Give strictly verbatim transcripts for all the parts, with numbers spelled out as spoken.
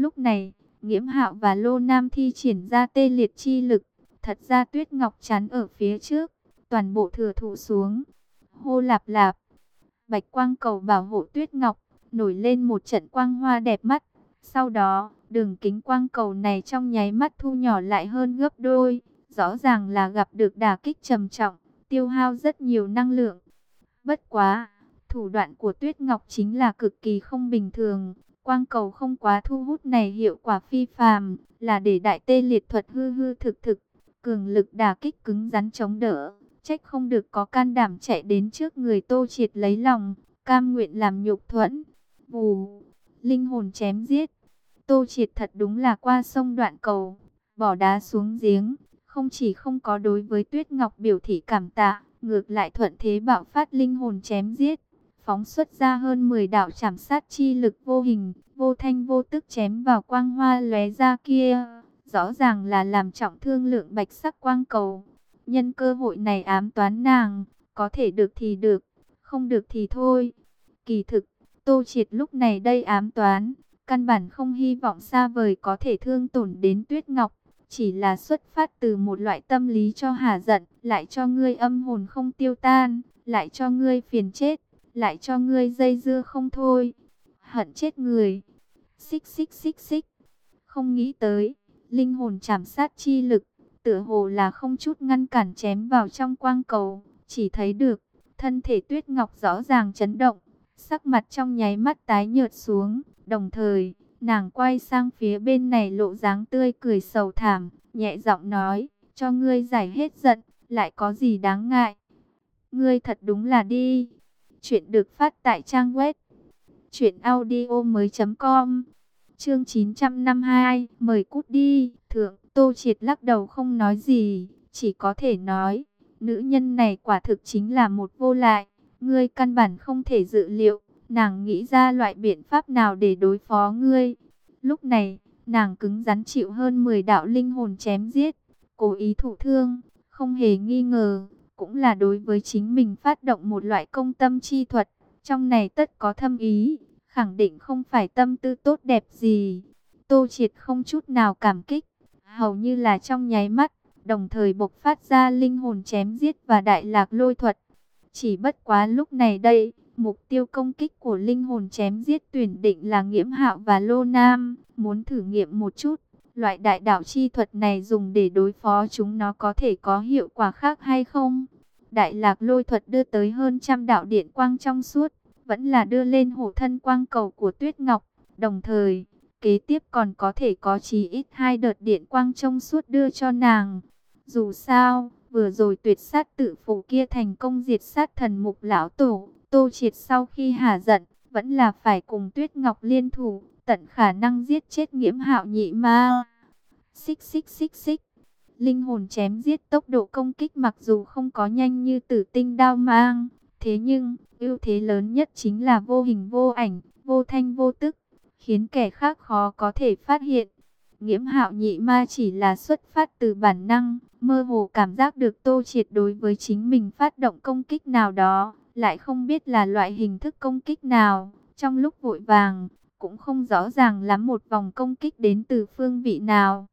Lúc này, Nghiễm Hạo và Lô Nam thi triển ra tê liệt chi lực. Thật ra Tuyết Ngọc chắn ở phía trước, toàn bộ thừa thụ xuống. Hô lạp lạp, bạch quang cầu bảo hộ Tuyết Ngọc, nổi lên một trận quang hoa đẹp mắt. Sau đó, đường kính quang cầu này trong nháy mắt thu nhỏ lại hơn gấp đôi. Rõ ràng là gặp được đả kích trầm trọng, tiêu hao rất nhiều năng lượng. Bất quá, thủ đoạn của Tuyết Ngọc chính là cực kỳ không bình thường. Quang cầu không quá thu hút này hiệu quả phi phàm, là để đại tê liệt thuật hư hư thực thực, cường lực đả kích cứng rắn chống đỡ. Trách không được có can đảm chạy đến trước người Tô Triệt lấy lòng, cam nguyện làm nhục thuẫn. Vù, linh hồn chém giết. Tô Triệt thật đúng là qua sông đoạn cầu, bỏ đá xuống giếng. Không chỉ không có đối với Tuyết Ngọc biểu thị cảm tạ, ngược lại thuận thế bạo phát linh hồn chém giết, phóng xuất ra hơn mười đạo chảm sát chi lực vô hình, vô thanh vô tức chém vào quang hoa lóe ra kia. Rõ ràng là làm trọng thương lượng bạch sắc quang cầu. Nhân cơ hội này ám toán nàng, có thể được thì được, không được thì thôi. Kỳ thực, Tô Triệt lúc này đây ám toán, căn bản không hy vọng xa vời có thể thương tổn đến Tuyết Ngọc. Chỉ là xuất phát từ một loại tâm lý cho hả giận, lại cho ngươi âm hồn không tiêu tan, lại cho ngươi phiền chết, lại cho ngươi dây dưa không thôi. Hận chết người. Xích xích xích xích. Không nghĩ tới, linh hồn chảm sát chi lực, tựa hồ là không chút ngăn cản chém vào trong quang cầu. Chỉ thấy được, thân thể Tuyết Ngọc rõ ràng chấn động, sắc mặt trong nháy mắt tái nhợt xuống, đồng thời nàng quay sang phía bên này lộ dáng tươi cười sầu thảm, nhẹ giọng nói, cho ngươi giải hết giận, lại có gì đáng ngại. Ngươi thật đúng là đi. Chuyện được phát tại trang web truyện audio mới chấm com. Chương chín trăm năm mươi hai, mời cút đi. Thượng, Tô Triệt lắc đầu không nói gì, chỉ có thể nói, nữ nhân này quả thực chính là một vô lại. Ngươi căn bản không thể dự liệu, nàng nghĩ ra loại biện pháp nào để đối phó ngươi. Lúc này, nàng cứng rắn chịu hơn mười đạo linh hồn chém giết, cố ý thụ thương, không hề nghi ngờ, cũng là đối với chính mình phát động một loại công tâm chi thuật. Trong này tất có thâm ý, khẳng định không phải tâm tư tốt đẹp gì. Tô Triệt không chút nào cảm kích, hầu như là trong nháy mắt, đồng thời bộc phát ra linh hồn chém giết và đại lạc lôi thuật. Chỉ bất quá lúc này đây, mục tiêu công kích của linh hồn chém giết tuyển định là Nghiễm Hạo và Lô Nam, muốn thử nghiệm một chút, loại đại đạo chi thuật này dùng để đối phó chúng nó có thể có hiệu quả khác hay không. Đại lạc lôi thuật đưa tới hơn trăm đạo điện quang trong suốt, vẫn là đưa lên hộ thân quang cầu của Tuyết Ngọc, đồng thời, kế tiếp còn có thể có chí ít hai đợt điện quang trong suốt đưa cho nàng. Dù sao, vừa rồi tuyệt sát tự phụ kia thành công diệt sát thần mục lão tổ, Tô Triệt sau khi hả giận, vẫn là phải cùng Tuyết Ngọc liên thủ, tận khả năng giết chết Nghiễm Hạo nhị ma. Xích xích xích xích. Linh hồn chém giết tốc độ công kích mặc dù không có nhanh như Tử Tinh đao mang, thế nhưng, ưu thế lớn nhất chính là vô hình vô ảnh, vô thanh vô tức, khiến kẻ khác khó có thể phát hiện. Nghiễm Hạo nhị ma chỉ là xuất phát từ bản năng, mơ hồ cảm giác được Tô Triệt đối với chính mình phát động công kích nào đó, lại không biết là loại hình thức công kích nào. Trong lúc vội vàng, cũng không rõ ràng lắm một vòng công kích đến từ phương vị nào.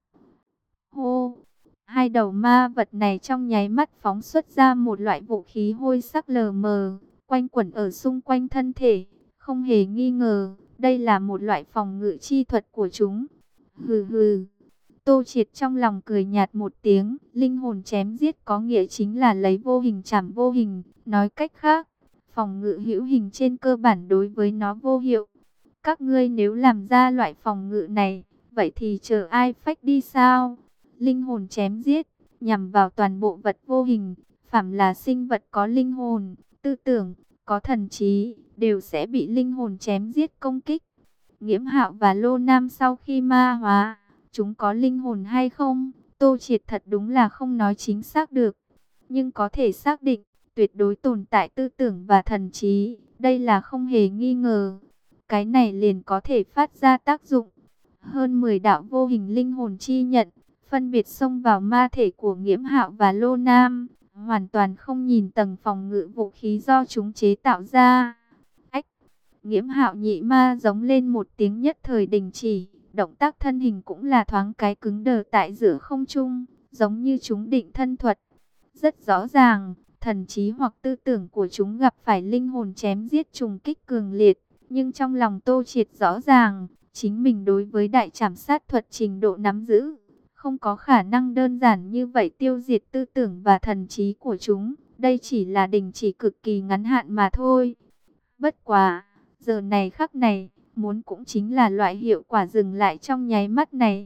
Hô! Hai đầu ma vật này trong nháy mắt phóng xuất ra một loại vũ khí hôi sắc lờ mờ, quanh quẩn ở xung quanh thân thể. Không hề nghi ngờ, đây là một loại phòng ngự chi thuật của chúng. Hừ hừ. Tô Triệt trong lòng cười nhạt một tiếng, linh hồn chém giết có nghĩa chính là lấy vô hình chảm vô hình, nói cách khác, phòng ngự hữu hình trên cơ bản đối với nó vô hiệu. Các ngươi nếu làm ra loại phòng ngự này, vậy thì chờ ai phách đi sao? Linh hồn chém giết, nhằm vào toàn bộ vật vô hình, phàm là sinh vật có linh hồn, tư tưởng, có thần trí, đều sẽ bị linh hồn chém giết công kích. Nghiễm Hạo và Lô Nam sau khi ma hóa, chúng có linh hồn hay không? Tô Triệt thật đúng là không nói chính xác được. Nhưng có thể xác định, tuyệt đối tồn tại tư tưởng và thần trí, đây là không hề nghi ngờ. Cái này liền có thể phát ra tác dụng. Hơn mười đạo vô hình linh hồn chi nhận, phân biệt xông vào ma thể của Nghiễm Hạo và Lô Nam, hoàn toàn không nhìn tầng phòng ngự vũ khí do chúng chế tạo ra. Ách! Nghiễm Hạo nhị ma giống lên một tiếng nhất thời đình chỉ, động tác thân hình cũng là thoáng cái cứng đờ tại giữa không trung, giống như chúng định thân thuật. Rất rõ ràng, thần trí hoặc tư tưởng của chúng gặp phải linh hồn chém giết trùng kích cường liệt, nhưng trong lòng Tô Triệt rõ ràng, chính mình đối với đại trảm sát thuật trình độ nắm giữ, không có khả năng đơn giản như vậy tiêu diệt tư tưởng và thần trí của chúng. Đây chỉ là đình chỉ cực kỳ ngắn hạn mà thôi. Bất quá, giờ này khắc này, muốn cũng chính là loại hiệu quả dừng lại trong nháy mắt này.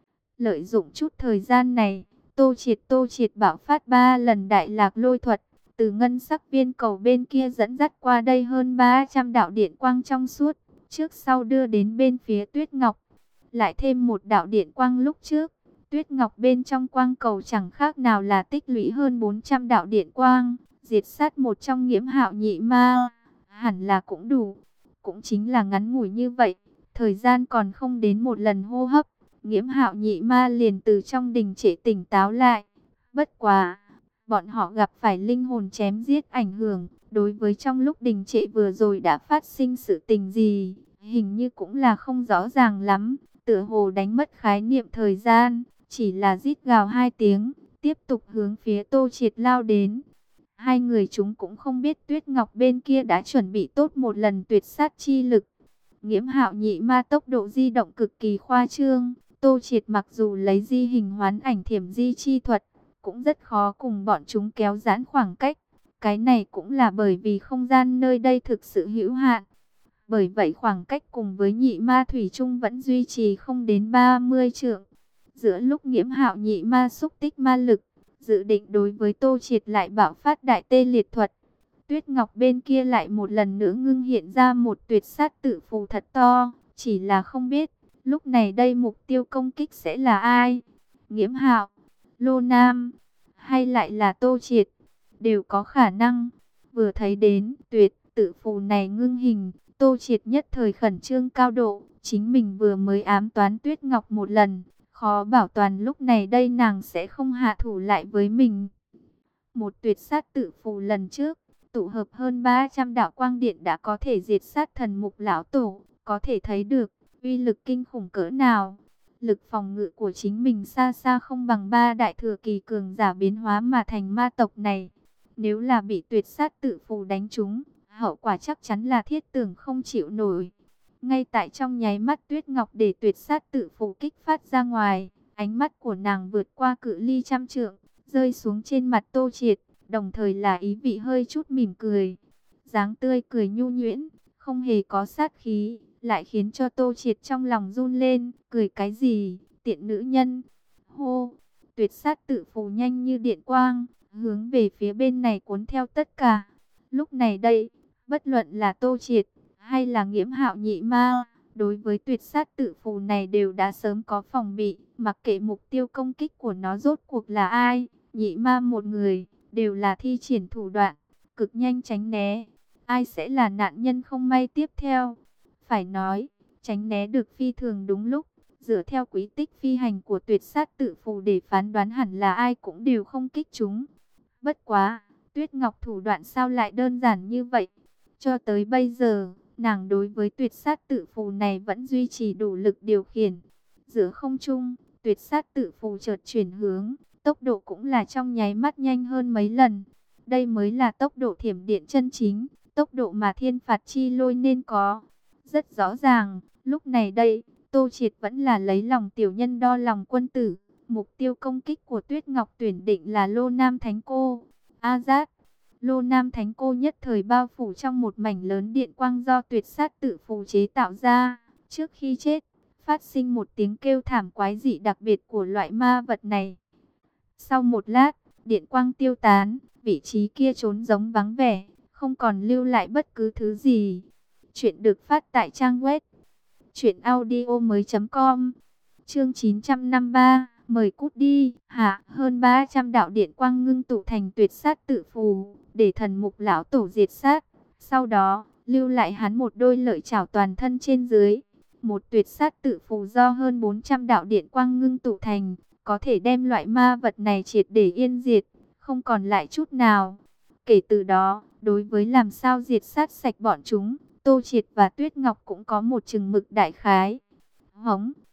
Lợi dụng chút thời gian này, Tô Triệt Tô Triệt bạo phát ba lần đại lạc lôi thuật, từ ngân sắc viên cầu bên kia dẫn dắt qua đây hơn ba trăm đạo điện quang trong suốt, trước sau đưa đến bên phía Tuyết Ngọc. Lại thêm một đạo điện quang lúc trước, Tuyết Ngọc bên trong quang cầu chẳng khác nào là tích lũy hơn bốn trăm đạo điện quang, diệt sát một trong Nghiễm Hạo nhị ma, hẳn là cũng đủ. Cũng chính là ngắn ngủi như vậy, thời gian còn không đến một lần hô hấp, Nghiễm Hạo nhị ma liền từ trong đình trệ tỉnh táo lại. Bất quá, bọn họ gặp phải linh hồn chém giết ảnh hưởng, đối với trong lúc đình trệ vừa rồi đã phát sinh sự tình gì, hình như cũng là không rõ ràng lắm, tựa hồ đánh mất khái niệm thời gian, chỉ là rít gào hai tiếng, tiếp tục hướng phía Tô Triệt lao đến. Hai người chúng cũng không biết Tuyết Ngọc bên kia đã chuẩn bị tốt một lần tuyệt sát chi lực. Nghiễm Hạo nhị ma tốc độ di động cực kỳ khoa trương, Tô Triệt mặc dù lấy di hình hoán ảnh thiểm di chi thuật, cũng rất khó cùng bọn chúng kéo giãn khoảng cách. Cái này cũng là bởi vì không gian nơi đây thực sự hữu hạn. Bởi vậy khoảng cách cùng với nhị ma thủy chung vẫn duy trì không đến ba mươi trượng. Giữa lúc Nghiễm Hạo nhị ma xúc tích ma lực, dự định đối với Tô Triệt lại bạo phát đại tê liệt thuật, Tuyết Ngọc bên kia lại một lần nữa ngưng hiện ra một tuyệt sát tự phù thật to, chỉ là không biết lúc này đây mục tiêu công kích sẽ là ai? Nghiễm Hạo, Lô Nam, hay lại là Tô Triệt? Đều có khả năng. Vừa thấy đến tuyệt tự phù này ngưng hình, Tô Triệt nhất thời khẩn trương cao độ, chính mình vừa mới ám toán Tuyết Ngọc một lần, khó bảo toàn lúc này đây nàng sẽ không hạ thủ lại với mình. Một tuyệt sát tự phù lần trước, tụ hợp hơn ba trăm đạo quang điện đã có thể diệt sát thần mục lão tổ, có thể thấy được uy lực kinh khủng cỡ nào. Lực phòng ngự của chính mình xa xa không bằng ba đại thừa kỳ cường giả biến hóa mà thành ma tộc này. Nếu là bị tuyệt sát tự phù đánh trúng, hậu quả chắc chắn là thiết tưởng không chịu nổi. Ngay tại trong nháy mắt Tuyết Ngọc để tuyệt sát tự phù kích phát ra ngoài, ánh mắt của nàng vượt qua cự ly trăm trượng, rơi xuống trên mặt Tô Triệt, đồng thời là ý vị hơi chút mỉm cười. Dáng tươi cười nhu nhuyễn, không hề có sát khí, lại khiến cho Tô Triệt trong lòng run lên, cười cái gì, tiện nữ nhân. Hô, tuyệt sát tự phù nhanh như điện quang, hướng về phía bên này cuốn theo tất cả. Lúc này đây, bất luận là Tô Triệt hay là Nghiễm Hạo nhị ma, đối với tuyệt sát tự phù này đều đã sớm có phòng bị, mặc kệ mục tiêu công kích của nó rốt cuộc là ai, nhị ma một người, đều là thi triển thủ đoạn, cực nhanh tránh né. Ai sẽ là nạn nhân không may tiếp theo? Phải nói, tránh né được phi thường đúng lúc, dựa theo quý tích phi hành của tuyệt sát tự phù để phán đoán hẳn là ai cũng đều không kích chúng. Bất quá, Tuyết Ngọc thủ đoạn sao lại đơn giản như vậy? Cho tới bây giờ, nàng đối với tuyệt sát tự phù này vẫn duy trì đủ lực điều khiển. Giữa không trung, tuyệt sát tự phù chợt chuyển hướng, tốc độ cũng là trong nháy mắt nhanh hơn mấy lần. Đây mới là tốc độ thiểm điện chân chính, tốc độ mà thiên phạt chi lôi nên có. Rất rõ ràng, lúc này đây, Tô Triệt vẫn là lấy lòng tiểu nhân đo lòng quân tử. Mục tiêu công kích của Tuyết Ngọc tuyển định là Lô Nam Thánh Cô. Azat, Lô Nam Thánh Cô nhất thời bao phủ trong một mảnh lớn điện quang do tuyệt sát tự phù chế tạo ra. Trước khi chết, phát sinh một tiếng kêu thảm quái dị đặc biệt của loại ma vật này. Sau một lát, điện quang tiêu tán, vị trí kia trốn giống vắng vẻ, không còn lưu lại bất cứ thứ gì. Chuyện được phát tại trang web truyện audio mới chấm com. Chương chín trăm năm mươi ba, mời cút đi. Hạ, hơn ba trăm đạo điện quang ngưng tụ thành tuyệt sát tự phù, để thần mục lão tổ diệt sát. Sau đó, lưu lại hắn một đôi lợi chảo toàn thân trên dưới. Một tuyệt sát tự phù do hơn bốn trăm đạo điện quang ngưng tụ thành, có thể đem loại ma vật này triệt để yên diệt, không còn lại chút nào. Kể từ đó, đối với làm sao diệt sát sạch bọn chúng, Tô Triệt và Tuyết Ngọc cũng có một chừng mực đại khái. Hống,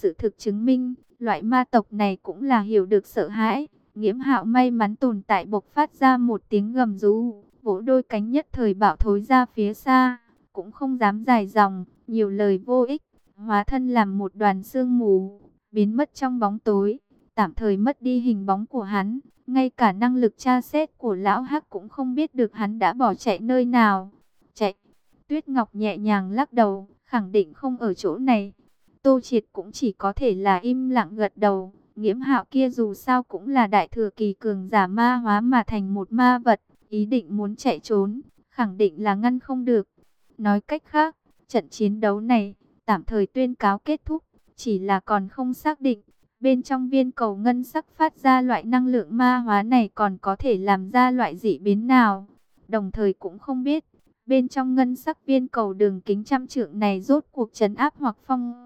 sự thực chứng minh, loại ma tộc này cũng là hiểu được sợ hãi. Nghiễm Hạo may mắn tồn tại bộc phát ra một tiếng gầm rú, vỗ đôi cánh nhất thời bạo thối ra phía xa, cũng không dám dài dòng, nhiều lời vô ích, hóa thân làm một đoàn sương mù, biến mất trong bóng tối, tạm thời mất đi hình bóng của hắn, ngay cả năng lực tra xét của lão Hắc cũng không biết được hắn đã bỏ chạy nơi nào. Chạy? Tuyết Ngọc nhẹ nhàng lắc đầu, khẳng định không ở chỗ này. Tô Triệt cũng chỉ có thể là im lặng gật đầu. Nghiễm Hạo kia dù sao cũng là đại thừa kỳ cường giả ma hóa mà thành một ma vật, ý định muốn chạy trốn, khẳng định là ngăn không được. Nói cách khác, trận chiến đấu này tạm thời tuyên cáo kết thúc, chỉ là còn không xác định bên trong viên cầu ngân sắc phát ra loại năng lượng ma hóa này còn có thể làm ra loại dị biến nào. Đồng thời cũng không biết bên trong ngân sắc viên cầu đường kính trăm trượng này rốt cuộc trấn áp hoặc phong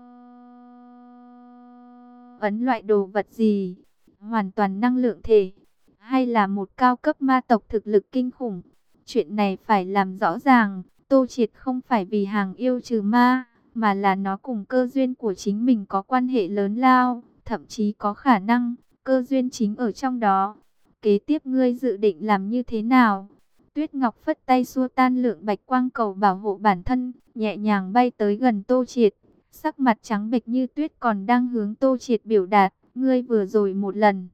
ấn loại đồ vật gì, hoàn toàn năng lượng thể, hay là một cao cấp ma tộc thực lực kinh khủng. Chuyện này phải làm rõ ràng. Tô Triệt không phải vì hàng yêu trừ ma, mà là nó cùng cơ duyên của chính mình có quan hệ lớn lao, thậm chí có khả năng cơ duyên chính ở trong đó. Kế tiếp ngươi dự định làm như thế nào? Tuyết Ngọc phất tay xua tan lượng bạch quang cầu bảo hộ bản thân, nhẹ nhàng bay tới gần Tô Triệt, sắc mặt trắng bệch như tuyết còn đang hướng Tô Triệt biểu đạt, ngươi vừa rồi một lần.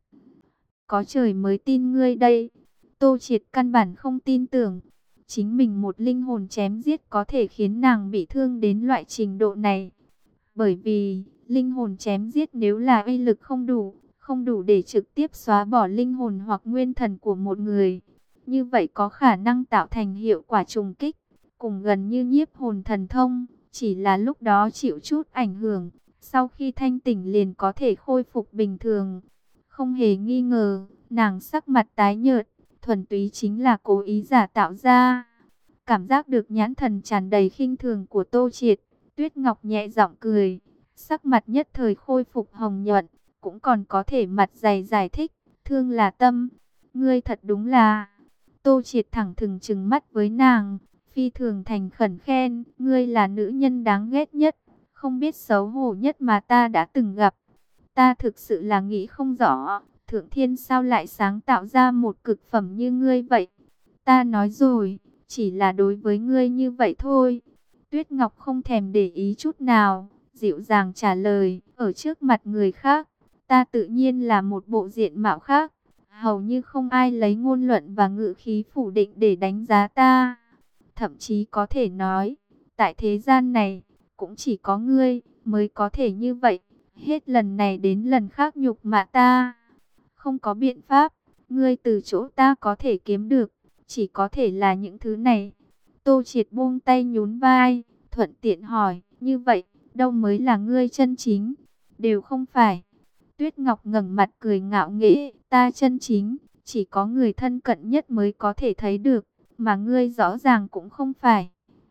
Có trời mới tin ngươi đây. Tô Triệt căn bản không tin tưởng, chính mình một linh hồn chém giết có thể khiến nàng bị thương đến loại trình độ này. Bởi vì, linh hồn chém giết nếu là uy lực không đủ, không đủ để trực tiếp xóa bỏ linh hồn hoặc nguyên thần của một người, như vậy có khả năng tạo thành hiệu quả trùng kích, cùng gần như nhiếp hồn thần thông, chỉ là lúc đó chịu chút ảnh hưởng, sau khi thanh tỉnh liền có thể khôi phục bình thường. Không hề nghi ngờ, nàng sắc mặt tái nhợt, thuần túy chính là cố ý giả tạo ra. Cảm giác được nhãn thần tràn đầy khinh thường của Tô Triệt, Tuyết Ngọc nhẹ giọng cười, sắc mặt nhất thời khôi phục hồng nhuận, cũng còn có thể mặt dày giải thích, thương là tâm, ngươi thật đúng là. Tô Triệt thẳng thừng trừng mắt với nàng, phi thường thành khẩn khen, ngươi là nữ nhân đáng ghét nhất, không biết xấu hổ nhất mà ta đã từng gặp. Ta thực sự là nghĩ không rõ, Thượng Thiên sao lại sáng tạo ra một cực phẩm như ngươi vậy. Ta nói rồi, chỉ là đối với ngươi như vậy thôi. Tuyết Ngọc không thèm để ý chút nào, dịu dàng trả lời, ở trước mặt người khác, ta tự nhiên là một bộ diện mạo khác. Hầu như không ai lấy ngôn luận và ngữ khí phủ định để đánh giá ta. Thậm chí có thể nói, tại thế gian này, cũng chỉ có ngươi mới có thể như vậy. Hết lần này đến lần khác nhục mạ ta. Không có biện pháp, ngươi từ chỗ ta có thể kiếm được, chỉ có thể là những thứ này. Tô Triệt buông tay nhún vai, thuận tiện hỏi, như vậy, đâu mới là ngươi chân chính? Đều không phải. Tuyết Ngọc ngẩng mặt cười ngạo nghễ, ta chân chính, chỉ có người thân cận nhất mới có thể thấy được, mà ngươi rõ ràng cũng không phải.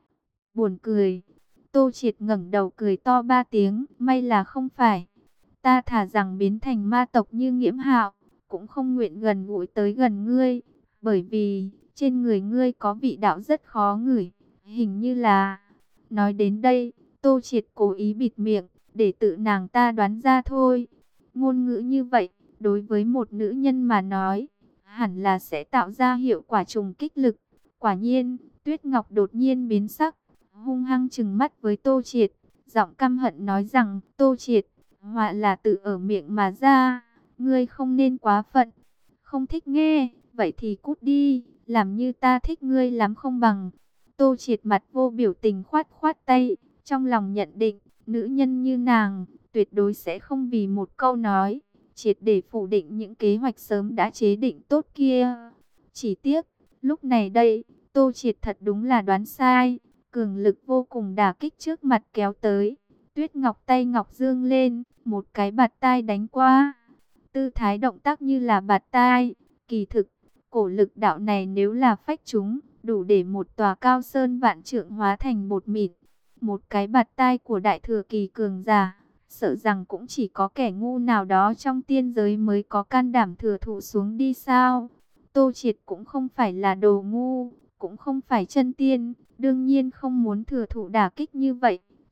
Buồn cười. Tô Triệt ngẩng đầu cười to ba tiếng, may là không phải. Ta thà rằng biến thành ma tộc như Nghiễm Hạo, cũng không nguyện gần gũi tới gần ngươi, bởi vì trên người ngươi có vị đạo rất khó ngửi, hình như là. Nói đến đây, Tô Triệt cố ý bịt miệng, để tự nàng ta đoán ra thôi. Ngôn ngữ như vậy, đối với một nữ nhân mà nói, hẳn là sẽ tạo ra hiệu quả trùng kích lực. Quả nhiên, Tuyết Ngọc đột nhiên biến sắc, hung hăng trừng mắt với Tô Triệt, giọng căm hận nói rằng, Tô Triệt, họa là tự ở miệng mà ra, ngươi không nên quá phận. Không thích nghe, vậy thì cút đi, làm như ta thích ngươi lắm không bằng. Tô Triệt mặt vô biểu tình khoát khoát tay, trong lòng nhận định, nữ nhân như nàng, tuyệt đối sẽ không vì một câu nói, triệt để phủ định những kế hoạch sớm đã chế định tốt kia. Chỉ tiếc, lúc này đây, Tô Triệt thật đúng là đoán sai, cường lực vô cùng đả kích trước mặt kéo tới. Tuyết Ngọc tay ngọc dương lên, một cái bạt tai đánh qua. Tư thái động tác như là bạt tai, kỳ thực, cổ lực đạo này nếu là phách chúng, đủ để một tòa cao sơn vạn trượng hóa thành bột mịn. Một cái bạt tai của đại thừa kỳ cường giả, sợ rằng cũng chỉ có kẻ ngu nào đó trong tiên giới mới có can đảm thừa thụ xuống đi sao. Tô Triệt cũng không phải là đồ ngu, cũng không phải chân tiên, đương nhiên không muốn thừa thụ đả kích như vậy.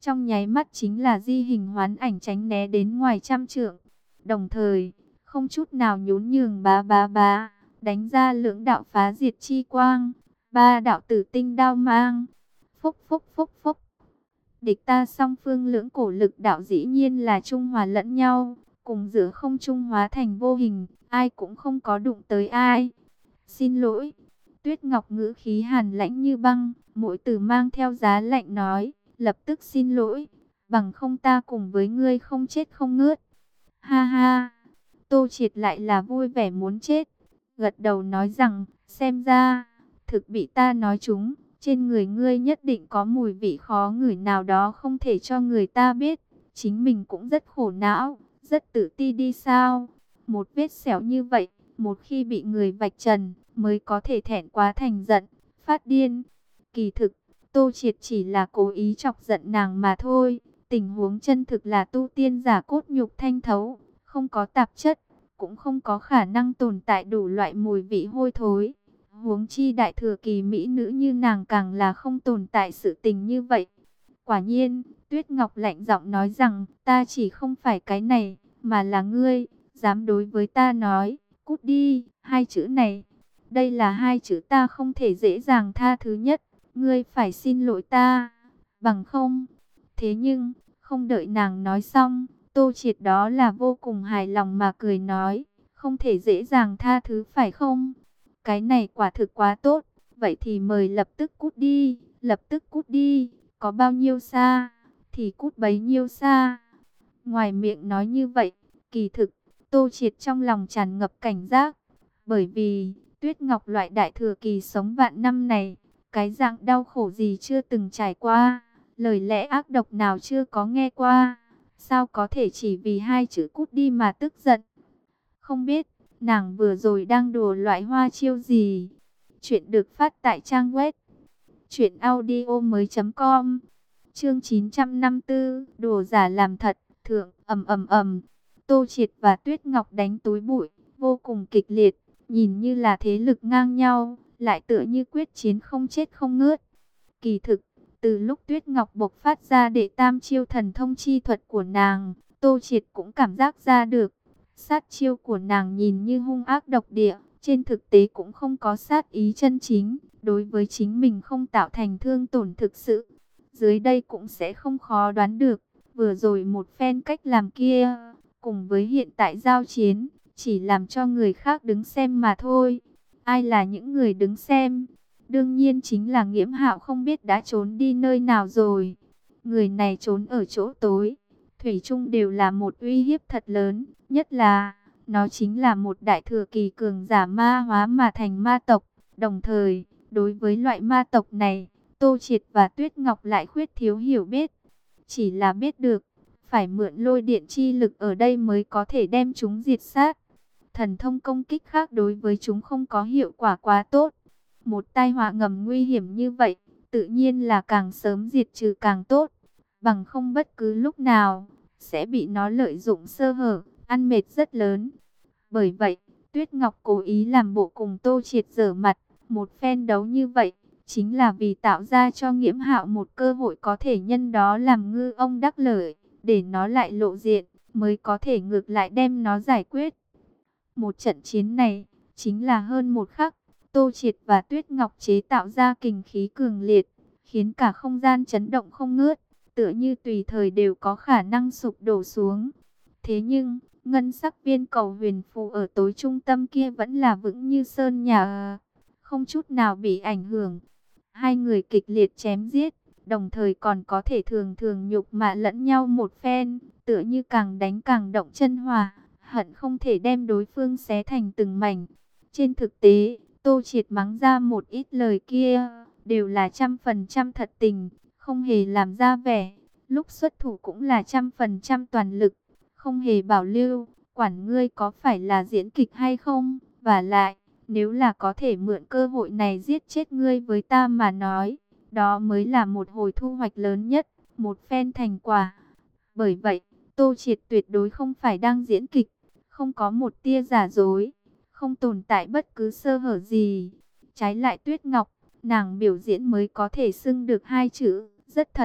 trong nháy mắt chính là di hình hoán ảnh tránh né đến ngoài trăm trượng. Đồng thời, không chút nào nhún nhường bá bá bá, đánh ra lưỡng đạo phá diệt chi quang, ba đạo tử tinh đao mang. Phúc phúc phúc phúc. Địch ta song phương lưỡng cổ lực đạo dĩ nhiên là trung hòa lẫn nhau, cùng giữa không trung hóa thành vô hình, ai cũng không có đụng tới ai. Xin lỗi. Tuyết Ngọc ngữ khí hàn lãnh như băng, mỗi từ mang theo giá lạnh nói, lập tức xin lỗi, bằng không ta cùng với ngươi không chết không ngớt. Ha ha. Tô Triệt lại là vui vẻ muốn chết, gật đầu nói rằng, xem ra, thực bị ta nói trúng, trên người ngươi nhất định có mùi vị khó ngửi nào đó không thể cho người ta biết. Chính mình cũng rất khổ não, rất tự ti đi sao. Một vết sẹo như vậy, một khi bị người vạch trần, mới có thể thẹn quá thành giận, phát điên. Kỳ thực, Tô Triệt chỉ là cố ý chọc giận nàng mà thôi. Tình huống chân thực là tu tiên giả cốt nhục thanh thấu, không có tạp chất, cũng không có khả năng tồn tại đủ loại mùi vị hôi thối. Huống chi đại thừa kỳ mỹ nữ như nàng càng là không tồn tại sự tình như vậy. Quả nhiên, Tuyết Ngọc lạnh giọng nói rằng, ta chỉ không phải cái này, mà là ngươi, dám đối với ta nói, cút đi, hai chữ này. Đây là hai chữ ta không thể dễ dàng tha thứ nhất, ngươi phải xin lỗi ta, bằng không. Thế nhưng, không đợi nàng nói xong, Tô Triệt đó là vô cùng hài lòng mà cười nói, không thể dễ dàng tha thứ phải không? Cái này quả thực quá tốt, vậy thì mời lập tức cút đi, lập tức cút đi, có bao nhiêu xa, thì cút bấy nhiêu xa. Ngoài miệng nói như vậy, kỳ thực, Tô Triệt trong lòng tràn ngập cảnh giác, bởi vì, Tuyết Ngọc loại đại thừa kỳ sống vạn năm này, cái dạng đau khổ gì chưa từng trải qua, lời lẽ ác độc nào chưa có nghe qua, sao có thể chỉ vì hai chữ cút đi mà tức giận. Không biết, nàng vừa rồi đang đùa loại hoa chiêu gì? Chuyện được phát tại trang web truyện audio mới chấm com. Chương chín trăm năm mươi tư, đùa giả làm thật, thượng, ầm ầm ầm. Tô Triệt và Tuyết Ngọc đánh túi bụi, vô cùng kịch liệt, nhìn như là thế lực ngang nhau, lại tựa như quyết chiến không chết không ngớt. Kỳ thực, từ lúc Tuyết Ngọc bộc phát ra đệ tam chiêu thần thông chi thuật của nàng, Tô Triệt cũng cảm giác ra được. Sát chiêu của nàng nhìn như hung ác độc địa, trên thực tế cũng không có sát ý chân chính, đối với chính mình không tạo thành thương tổn thực sự. Dưới đây cũng sẽ không khó đoán được, vừa rồi một phen cách làm kia, cùng với hiện tại giao chiến, chỉ làm cho người khác đứng xem mà thôi. Ai là những người đứng xem? Đương nhiên chính là Nghiễm Hạo không biết đã trốn đi nơi nào rồi. Người này trốn ở chỗ tối, thủy chung đều là một uy hiếp thật lớn, nhất là, nó chính là một đại thừa kỳ cường giả ma hóa mà thành ma tộc. Đồng thời, đối với loại ma tộc này, Tô Triệt và Tuyết Ngọc lại khuyết thiếu hiểu biết. Chỉ là biết được, phải mượn lôi điện chi lực ở đây mới có thể đem chúng diệt sát. Thần thông công kích khác đối với chúng không có hiệu quả quá tốt. Một tai họa ngầm nguy hiểm như vậy, tự nhiên là càng sớm diệt trừ càng tốt. Bằng không bất cứ lúc nào, sẽ bị nó lợi dụng sơ hở, ăn mệt rất lớn. Bởi vậy, Tuyết Ngọc cố ý làm bộ cùng Tô Triệt giở mặt. Một phen đấu như vậy, chính là vì tạo ra cho Nghiễm Hạo một cơ hội có thể nhân đó làm ngư ông đắc lợi, để nó lại lộ diện, mới có thể ngược lại đem nó giải quyết. Một trận chiến này, chính là hơn một khắc, Tô Triệt và Tuyết Ngọc chế tạo ra kình khí cường liệt, khiến cả không gian chấn động không ngớt, tựa như tùy thời đều có khả năng sụp đổ xuống. Thế nhưng, ngân sắc viên cầu huyền phù ở tối trung tâm kia vẫn là vững như sơn nhà, không chút nào bị ảnh hưởng. Hai người kịch liệt chém giết, đồng thời còn có thể thường thường nhục mạ lẫn nhau một phen, tựa như càng đánh càng động chân hỏa, hận không thể đem đối phương xé thành từng mảnh. Trên thực tế, Tô Triệt mắng ra một ít lời kia, đều là trăm phần trăm thật tình, không hề làm ra vẻ. Lúc xuất thủ cũng là trăm phần trăm toàn lực, không hề bảo lưu, quản ngươi có phải là diễn kịch hay không. Và lại, nếu là có thể mượn cơ hội này giết chết ngươi với ta mà nói, đó mới là một hồi thu hoạch lớn nhất, một phen thành quả. Bởi vậy, Tô Triệt tuyệt đối không phải đang diễn kịch, không có một tia giả dối, không tồn tại bất cứ sơ hở gì. Trái lại Tuyết Ngọc, nàng biểu diễn mới có thể xưng được hai chữ, rất thật.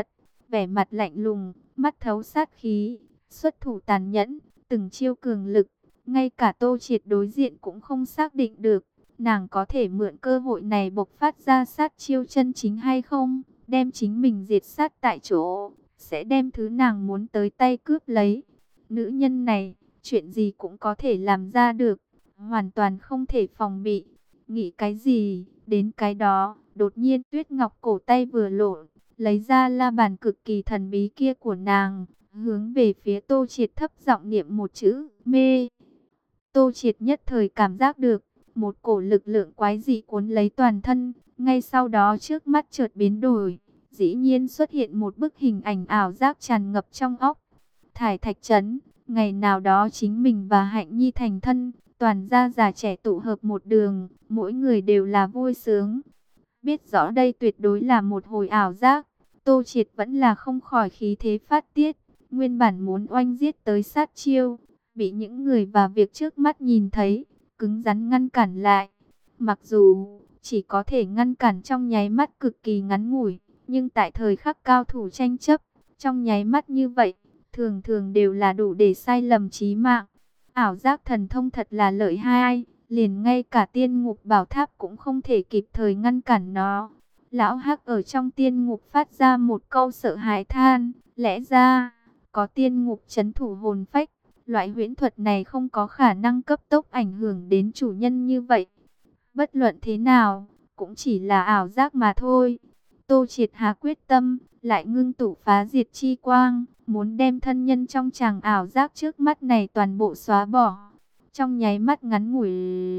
vẻ mặt lạnh lùng, mắt thấu sát khí, xuất thủ tàn nhẫn, từng chiêu cường lực, ngay cả Tô Triệt đối diện cũng không xác định được, nàng có thể mượn cơ hội này bộc phát ra sát chiêu chân chính hay không, đem chính mình diệt sát tại chỗ, sẽ đem thứ nàng muốn tới tay cướp lấy. Nữ nhân này, chuyện gì cũng có thể làm ra được, hoàn toàn không thể phòng bị. Nghĩ cái gì, đến cái đó, đột nhiên Tuyết Ngọc cổ tay vừa lộn, lấy ra la bàn cực kỳ thần bí kia của nàng, hướng về phía Tô Triệt thấp giọng niệm một chữ, mê. Tô Triệt nhất thời cảm giác được, một cổ lực lượng quái dị cuốn lấy toàn thân, ngay sau đó trước mắt chợt biến đổi, dĩ nhiên xuất hiện một bức hình ảnh ảo giác tràn ngập trong óc. Thải Thạch Trấn, ngày nào đó chính mình và Hạnh Nhi thành thân, toàn gia già trẻ tụ hợp một đường, mỗi người đều là vui sướng. Biết rõ đây tuyệt đối là một hồi ảo giác, Tô Triệt vẫn là không khỏi khí thế phát tiết, nguyên bản muốn oanh giết tới sát chiêu, bị những người và việc trước mắt nhìn thấy, cứng rắn ngăn cản lại. Mặc dù chỉ có thể ngăn cản trong nháy mắt cực kỳ ngắn ngủi, nhưng tại thời khắc cao thủ tranh chấp, trong nháy mắt như vậy, thường thường đều là đủ để sai lầm chí mạng. Ảo giác thần thông thật là lợi hại, liền ngay cả Tiên Ngục Bảo Tháp cũng không thể kịp thời ngăn cản nó. Lão Hắc ở trong Tiên Ngục phát ra một câu sợ hãi than, lẽ ra có Tiên Ngục trấn thủ hồn phách, loại huyễn thuật này không có khả năng cấp tốc ảnh hưởng đến chủ nhân như vậy. Bất luận thế nào, cũng chỉ là ảo giác mà thôi. Tô Triệt hạ quyết tâm, lại ngưng tụ phá diệt chi quang, muốn đem thân nhân trong chàng ảo giác trước mắt này toàn bộ xóa bỏ. Trong nháy mắt ngắn ngủi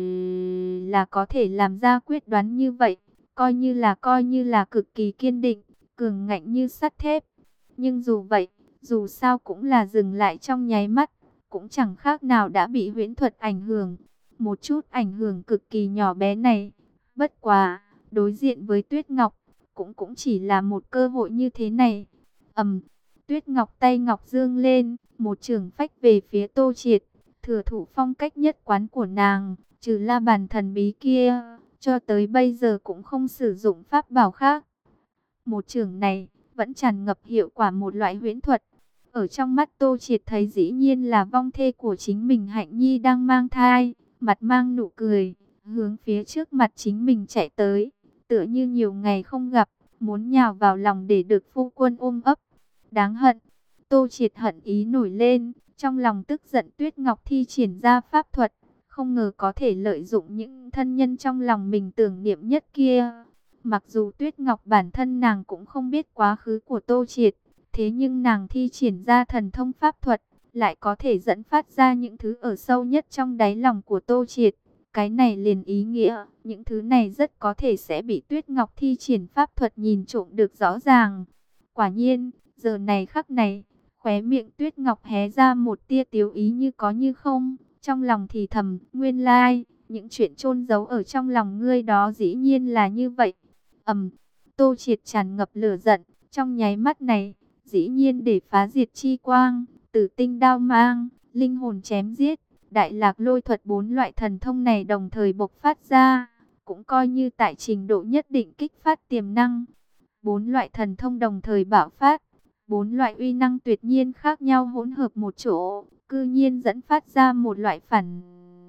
là có thể làm ra quyết đoán như vậy, coi như là coi như là cực kỳ kiên định, cường ngạnh như sắt thép. Nhưng dù vậy, dù sao cũng là dừng lại trong nháy mắt, cũng chẳng khác nào đã bị huyễn thuật ảnh hưởng. Một chút ảnh hưởng cực kỳ nhỏ bé này, bất quá, đối diện với Tuyết Ngọc, cũng cũng chỉ là một cơ hội như thế này. Ầm, Tuyết Ngọc tay ngọc dương lên, một chưởng phách về phía Tô Triệt, thừa thủ phong cách nhất quán của nàng, trừ la bàn thần bí kia, cho tới bây giờ cũng không sử dụng pháp bảo khác. Một chưởng này, vẫn tràn ngập hiệu quả một loại huyễn thuật. Ở trong mắt Tô Triệt thấy dĩ nhiên là vong thê của chính mình Hạnh Nhi đang mang thai, mặt mang nụ cười, hướng phía trước mặt chính mình chạy tới, tựa như nhiều ngày không gặp, muốn nhào vào lòng để được phu quân ôm ấp. Đáng hận, Tô Triệt hận ý nổi lên, trong lòng tức giận Tuyết Ngọc thi triển ra pháp thuật, không ngờ có thể lợi dụng những thân nhân trong lòng mình tưởng niệm nhất kia. Mặc dù Tuyết Ngọc bản thân nàng cũng không biết quá khứ của Tô Triệt, thế nhưng nàng thi triển ra thần thông pháp thuật, lại có thể dẫn phát ra những thứ ở sâu nhất trong đáy lòng của Tô Triệt. Cái này liền ý nghĩa, những thứ này rất có thể sẽ bị Tuyết Ngọc thi triển pháp thuật nhìn trộm được rõ ràng. Quả nhiên, giờ này khắc này, khóe miệng Tuyết Ngọc hé ra một tia tiếu ý như có như không, trong lòng thì thầm, nguyên lai, những chuyện chôn giấu ở trong lòng ngươi đó dĩ nhiên là như vậy. Ầm, Tô Triệt tràn ngập lửa giận, trong nháy mắt này, dĩ nhiên để phá diệt chi quang, tử tinh đao mang, linh hồn chém giết, đại lạc lôi thuật bốn loại thần thông này đồng thời bộc phát ra, cũng coi như tại trình độ nhất định kích phát tiềm năng. Bốn loại thần thông đồng thời bạo phát, bốn loại uy năng tuyệt nhiên khác nhau hỗn hợp một chỗ, cư nhiên dẫn phát ra một loại phản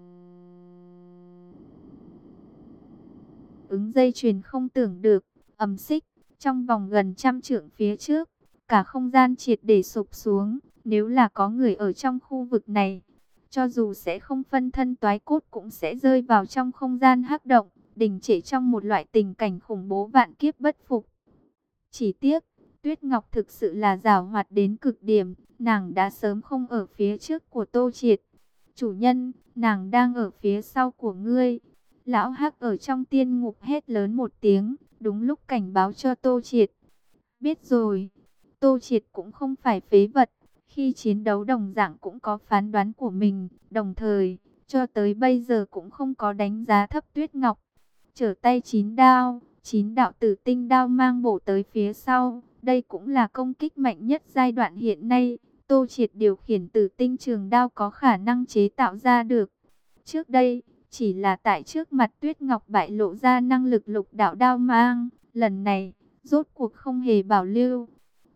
ứng dây chuyền không tưởng được, ầm xích, trong vòng gần trăm trượng phía trước, cả không gian triệt để sụp xuống. Nếu là có người ở trong khu vực này, cho dù sẽ không phân thân toái cốt cũng sẽ rơi vào trong không gian hắc động, đình trệ trong một loại tình cảnh khủng bố vạn kiếp bất phục. Chỉ tiếc, Tuyết Ngọc thực sự là giàu hoạt đến cực điểm, nàng đã sớm không ở phía trước của Tô Triệt. Chủ nhân, nàng đang ở phía sau của ngươi. Lão Hắc ở trong tiên ngục hét lớn một tiếng, đúng lúc cảnh báo cho Tô Triệt. Biết rồi, Tô Triệt cũng không phải phế vật, khi chiến đấu đồng dạng cũng có phán đoán của mình, đồng thời, cho tới bây giờ cũng không có đánh giá thấp Tuyết Ngọc. Trở tay chín đao, chín đạo tử tinh đao mang bổ tới phía sau, đây cũng là công kích mạnh nhất giai đoạn hiện nay. Tô Triệt điều khiển tử tinh trường đao có khả năng chế tạo ra được. Trước đây, chỉ là tại trước mặt Tuyết Ngọc bại lộ ra năng lực lục đạo đao mang, lần này, rốt cuộc không hề bảo lưu.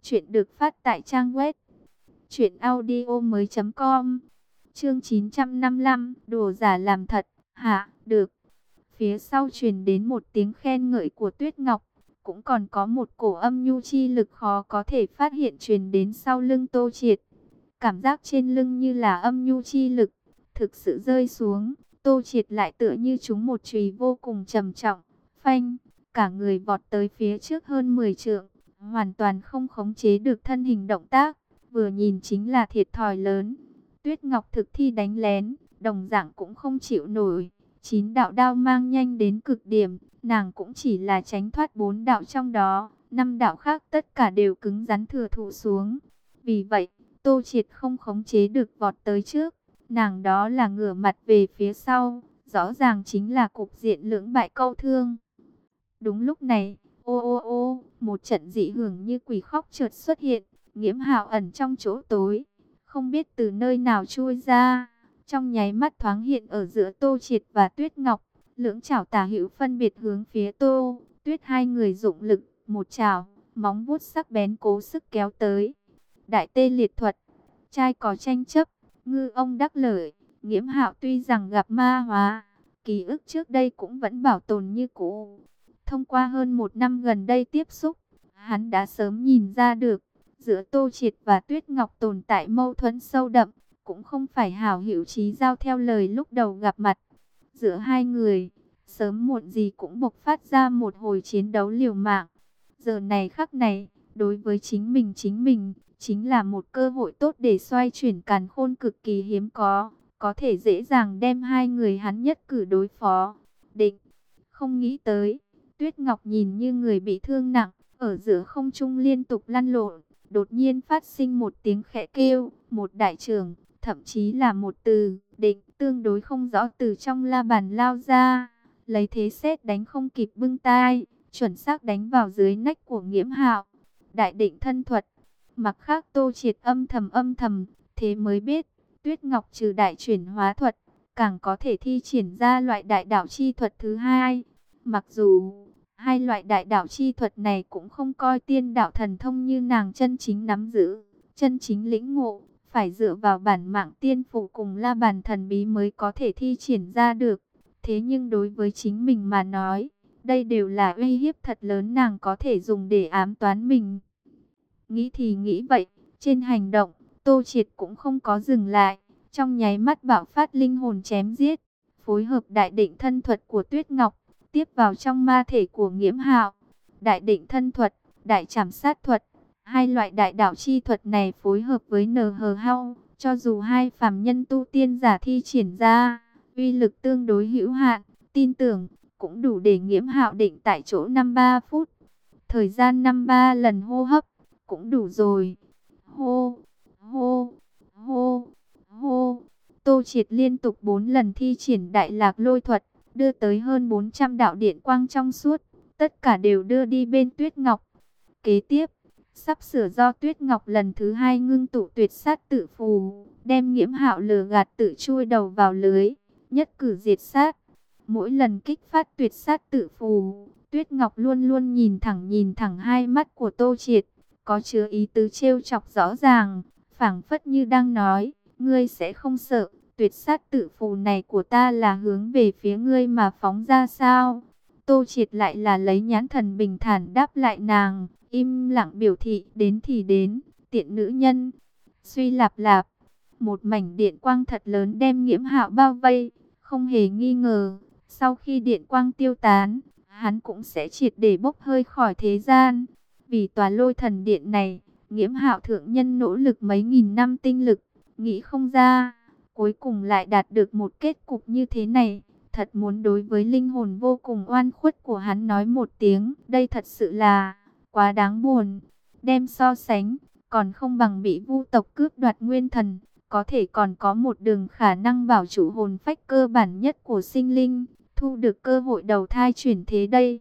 Chuyện được phát tại trang web truyện audio mới com. Chương chín trăm năm mươi lăm, đồ giả làm thật. Hạ, được. Phía sau truyền đến một tiếng khen ngợi của Tuyết Ngọc, cũng còn có một cổ âm nhu chi lực khó có thể phát hiện truyền đến sau lưng Tô Triệt. Cảm giác trên lưng như là âm nhu chi lực thực sự rơi xuống, Tô Triệt lại tựa như trúng một chùy vô cùng trầm trọng, phanh, cả người vọt tới phía trước hơn mười trượng, hoàn toàn không khống chế được thân hình động tác, vừa nhìn chính là thiệt thòi lớn. Tuyết Ngọc thực thi đánh lén, đồng dạng cũng không chịu nổi, chín đạo đao mang nhanh đến cực điểm, nàng cũng chỉ là tránh thoát bốn đạo trong đó, năm đạo khác tất cả đều cứng rắn thừa thụ xuống. Vì vậy, Tô Triệt không khống chế được vọt tới trước, nàng đó là ngửa mặt về phía sau, rõ ràng chính là cục diện lưỡng bại câu thương. Đúng lúc này, ô ô ô, một trận dị hưởng như quỷ khóc chợt xuất hiện, Nghiễm Hạo ẩn trong chỗ tối, không biết từ nơi nào chui ra, trong nháy mắt thoáng hiện ở giữa Tô Triệt và Tuyết Ngọc, lưỡng chảo tả hữu phân biệt hướng phía Tô Tuyết, hai người dụng lực, một chảo, móng vuốt sắc bén cố sức kéo tới. Đại tê liệt thuật, trai có tranh chấp, ngư ông đắc lợi. Nghiễm Hạo tuy rằng gặp ma hóa, ký ức trước đây cũng vẫn bảo tồn như cũ. Thông qua hơn một năm gần đây tiếp xúc, hắn đã sớm nhìn ra được, giữa Tô Triệt và Tuyết Ngọc tồn tại mâu thuẫn sâu đậm, cũng không phải hảo hữu chí giao theo lời lúc đầu gặp mặt. Giữa hai người, sớm muộn gì cũng bộc phát ra một hồi chiến đấu liều mạng. Giờ này khắc này, đối với chính mình chính mình, chính là một cơ hội tốt để xoay chuyển càn khôn cực kỳ hiếm có, có thể dễ dàng đem hai người hắn nhất cử đối phó. Định, không nghĩ tới, Tuyết Ngọc nhìn như người bị thương nặng, ở giữa không trung liên tục lăn lộn, đột nhiên phát sinh một tiếng khẽ kêu, một đại trưởng, thậm chí là một từ, định, tương đối không rõ từ trong la bàn lao ra, lấy thế sét đánh không kịp bưng tai, chuẩn xác đánh vào dưới nách của Nghiễm Hạo. Đại định thân thuật. Mặc khác Tô Triệt âm thầm âm thầm, thế mới biết, Tuyết Ngọc trừ đại chuyển hóa thuật, càng có thể thi triển ra loại đại đạo chi thuật thứ hai. Mặc dù hai loại đại đạo chi thuật này cũng không coi tiên đạo thần thông như nàng chân chính nắm giữ, chân chính lĩnh ngộ, phải dựa vào bản mạng tiên phủ cùng la bàn thần bí mới có thể thi triển ra được. Thế nhưng đối với chính mình mà nói, đây đều là uy hiếp thật lớn nàng có thể dùng để ám toán mình. Nghĩ thì nghĩ vậy, trên hành động, Tô Triệt cũng không có dừng lại, trong nháy mắt bạo phát linh hồn chém giết, phối hợp đại định thân thuật của Tuyết Ngọc, tiếp vào trong ma thể của Nghiễm Hạo. Đại định thân thuật, đại trảm sát thuật, hai loại đại đạo chi thuật này phối hợp với nờ hờ hao, cho dù hai phàm nhân tu tiên giả thi triển ra, uy lực tương đối hữu hạn, tin tưởng cũng đủ để Nghiễm Hạo định tại chỗ năm ba phút. Thời gian năm ba lần hô hấp cũng đủ rồi. Hô, hô, hô, hô. Tô Triệt liên tục bốn lần thi triển đại lạc lôi thuật, đưa tới hơn bốn trăm đạo điện quang trong suốt, tất cả đều đưa đi bên Tuyết Ngọc. Kế tiếp, sắp sửa do Tuyết Ngọc lần thứ hai ngưng tụ tuyệt sát tự phù, đem Nghiễm Hạo lừa gạt tự chui đầu vào lưới, nhất cử diệt sát. Mỗi lần kích phát tuyệt sát tự phù, Tuyết Ngọc luôn luôn nhìn thẳng nhìn thẳng hai mắt của Tô Triệt, có chứa ý tứ trêu chọc rõ ràng, phảng phất như đang nói, ngươi sẽ không sợ, tuyệt sát tự phù này của ta là hướng về phía ngươi mà phóng ra sao? Tô Triệt lại là lấy nhãn thần bình thản đáp lại nàng, im lặng biểu thị đến thì đến, tiện nữ nhân. Suy lạp lạp, một mảnh điện quang thật lớn đem Nghiễm Hạo bao vây, không hề nghi ngờ, sau khi điện quang tiêu tán, hắn cũng sẽ triệt để bốc hơi khỏi thế gian. Vì tòa lôi thần điện này, Nghiễm Hạo thượng nhân nỗ lực mấy nghìn năm tinh lực, nghĩ không ra, cuối cùng lại đạt được một kết cục như thế này. Thật muốn đối với linh hồn vô cùng oan khuất của hắn nói một tiếng, đây thật sự là quá đáng buồn. Đem so sánh, còn không bằng bị Vu tộc cướp đoạt nguyên thần, có thể còn có một đường khả năng bảo trụ hồn phách cơ bản nhất của sinh linh, thu được cơ hội đầu thai chuyển thế đây.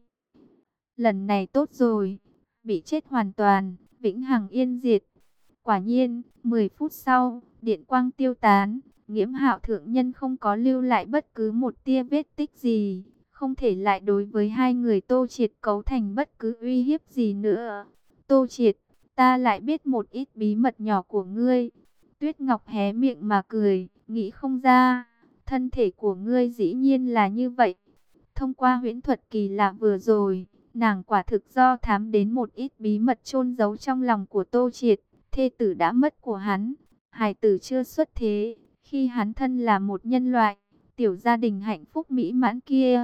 Lần này tốt rồi, bị chết hoàn toàn, vĩnh hằng yên diệt. Quả nhiên, mười phút sau, điện quang tiêu tán, Nghiễm Hạo thượng nhân không có lưu lại bất cứ một tia vết tích gì, không thể lại đối với hai người Tô Triệt cấu thành bất cứ uy hiếp gì nữa. Tô Triệt, ta lại biết một ít bí mật nhỏ của ngươi. Tuyết Ngọc hé miệng mà cười, nghĩ không ra, thân thể của ngươi dĩ nhiên là như vậy. Thông qua huyễn thuật kỳ lạ vừa rồi, nàng quả thực do thám đến một ít bí mật chôn giấu trong lòng của Tô Triệt. Thê tử đã mất của hắn, hài tử chưa xuất thế, khi hắn thân là một nhân loại, tiểu gia đình hạnh phúc mỹ mãn kia.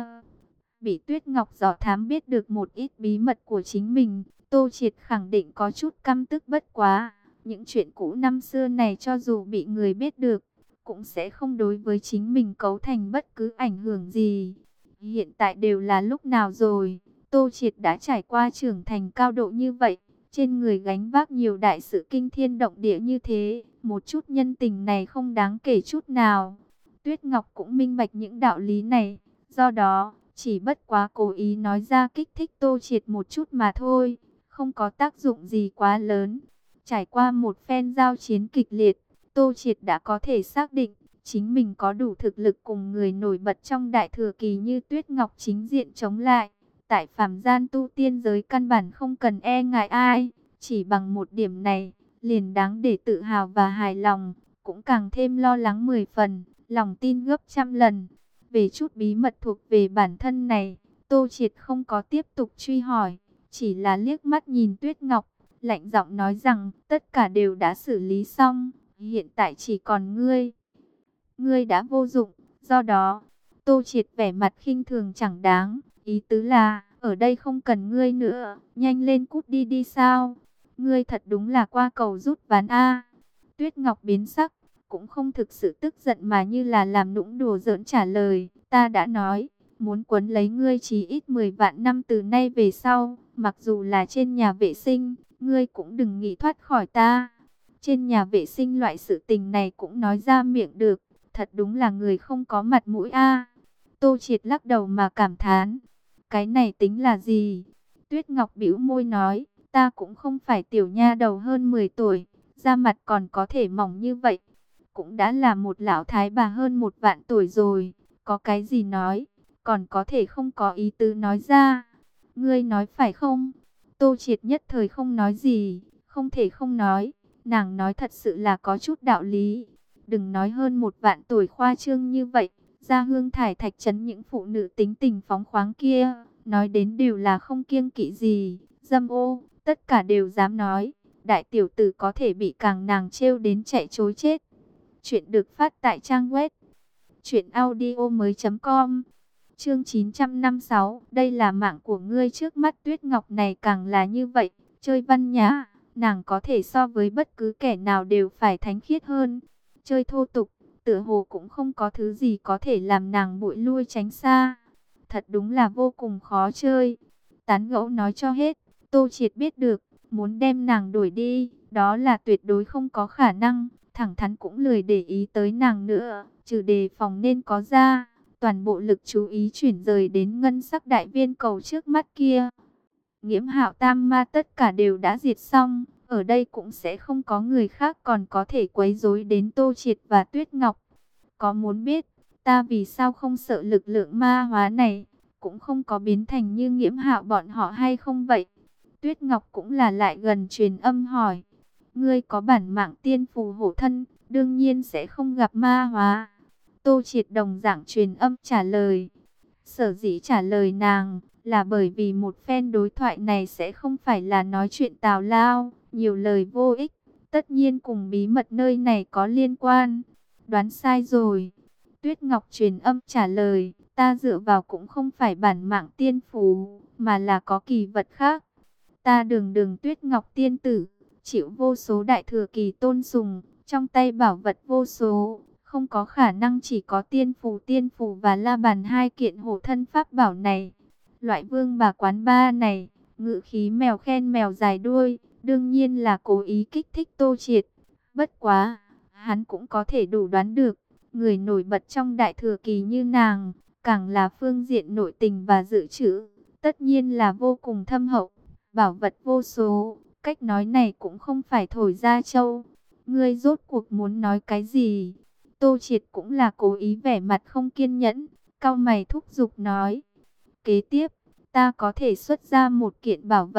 Bị Tuyết Ngọc dò thám biết được một ít bí mật của chính mình, Tô Triệt khẳng định có chút căm tức, bất quá. Những chuyện cũ năm xưa này cho dù bị người biết được, cũng sẽ không đối với chính mình cấu thành bất cứ ảnh hưởng gì. Hiện tại đều là lúc nào rồi, Tô Triệt đã trải qua trưởng thành cao độ như vậy, trên người gánh vác nhiều đại sự kinh thiên động địa như thế, một chút nhân tình này không đáng kể chút nào. Tuyết Ngọc cũng minh bạch những đạo lý này, do đó, chỉ bất quá cố ý nói ra kích thích Tô Triệt một chút mà thôi, không có tác dụng gì quá lớn. Trải qua một phen giao chiến kịch liệt, Tô Triệt đã có thể xác định, chính mình có đủ thực lực cùng người nổi bật trong đại thừa kỳ như Tuyết Ngọc chính diện chống lại. Tại phàm gian tu tiên giới căn bản không cần e ngại ai, chỉ bằng một điểm này, liền đáng để tự hào và hài lòng, cũng càng thêm lo lắng mười phần, lòng tin gấp trăm lần. Về chút bí mật thuộc về bản thân này, Tô Triệt không có tiếp tục truy hỏi, chỉ là liếc mắt nhìn Tuyết Ngọc, lạnh giọng nói rằng tất cả đều đã xử lý xong, hiện tại chỉ còn ngươi. Ngươi đã vô dụng, do đó, Tô Triệt vẻ mặt khinh thường chẳng đáng, ý tứ là, ở đây không cần ngươi nữa, nhanh lên cút đi đi sao? Ngươi thật đúng là qua cầu rút ván a. Tuyết Ngọc biến sắc, cũng không thực sự tức giận mà như là làm nũng đùa giỡn trả lời, ta đã nói, muốn quấn lấy ngươi chỉ ít mười vạn năm từ nay về sau, mặc dù là trên nhà vệ sinh, ngươi cũng đừng nghĩ thoát khỏi ta. Trên nhà vệ sinh loại sự tình này cũng nói ra miệng được, thật đúng là người không có mặt mũi a. Tô Triệt lắc đầu mà cảm thán, cái này tính là gì? Tuyết Ngọc bĩu môi nói, ta cũng không phải tiểu nha đầu hơn mười tuổi, da mặt còn có thể mỏng như vậy, cũng đã là một lão thái bà hơn một vạn tuổi rồi, có cái gì nói, còn có thể không có ý tứ nói ra. Ngươi nói phải không? Tô Triệt nhất thời không nói gì, không thể không nói, nàng nói thật sự là có chút đạo lý. Đừng nói hơn một vạn tuổi khoa trương như vậy, ra Hương Thải Thạch trấn những phụ nữ tính tình phóng khoáng kia, nói đến đều là không kiêng kỵ gì, dâm ô, tất cả đều dám nói. Đại tiểu tử có thể bị càng nàng trêu đến chạy trối chết. Chuyện được phát tại trang web truyện audio mới chấm com. Chương chín trăm năm mươi sáu, đây là mạng của ngươi. Trước mắt Tuyết Ngọc này càng là như vậy, chơi văn nhã, nàng có thể so với bất cứ kẻ nào đều phải thánh khiết hơn. Chơi thô tục, tựa hồ cũng không có thứ gì có thể làm nàng bụi lui tránh xa. Thật đúng là vô cùng khó chơi. Tán gẫu nói cho hết, Tô Triệt biết được, muốn đem nàng đuổi đi, đó là tuyệt đối không có khả năng. Thẳng thắn cũng lười để ý tới nàng nữa, trừ đề phòng nên có ra. Toàn bộ lực chú ý chuyển rời đến ngân sắc đại viên cầu trước mắt kia. Nghiễm Hạo Tam Ma tất cả đều đã diệt xong, ở đây cũng sẽ không có người khác còn có thể quấy rối đến Tô Triệt và Tuyết Ngọc. Có muốn biết, ta vì sao không sợ lực lượng ma hóa này, cũng không có biến thành như Nghiễm Hạo bọn họ hay không vậy? Tuyết Ngọc cũng là lại gần truyền âm hỏi. Ngươi có bản mạng tiên phù hộ thân, đương nhiên sẽ không gặp ma hóa. Tô Triệt đồng dạng truyền âm trả lời. Sở dĩ trả lời nàng là bởi vì một phen đối thoại này sẽ không phải là nói chuyện tào lao, nhiều lời vô ích, tất nhiên cùng bí mật nơi này có liên quan. Đoán sai rồi. Tuyết Ngọc truyền âm trả lời, ta dựa vào cũng không phải bản mạng tiên phù, mà là có kỳ vật khác. Ta đường đường Tuyết Ngọc tiên tử, chịu vô số đại thừa kỳ tôn sùng, trong tay bảo vật vô số, không có khả năng chỉ có tiên phù tiên phù và la bàn hai kiện hộ thân pháp bảo này. Loại vương bà quán ba này, ngự khí mèo khen mèo dài đuôi, đương nhiên là cố ý kích thích Tô Triệt. Bất quá, hắn cũng có thể đủ đoán được, người nổi bật trong đại thừa kỳ như nàng, càng là phương diện nội tình và dự trữ, tất nhiên là vô cùng thâm hậu, bảo vật vô số. Cách nói này cũng không phải thổi ra châu. Ngươi rốt cuộc muốn nói cái gì? Tô Triệt cũng là cố ý vẻ mặt không kiên nhẫn, cau mày thúc giục nói. Kế tiếp, ta có thể xuất ra một kiện bảo vật,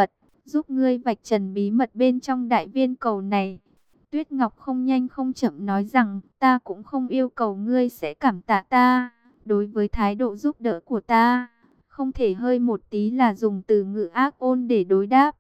giúp ngươi vạch trần bí mật bên trong đại viên cầu này. Tuyết Ngọc không nhanh không chậm nói rằng, ta cũng không yêu cầu ngươi sẽ cảm tạ ta. Đối với thái độ giúp đỡ của ta, không thể hơi một tí là dùng từ ngữ ác ôn để đối đáp.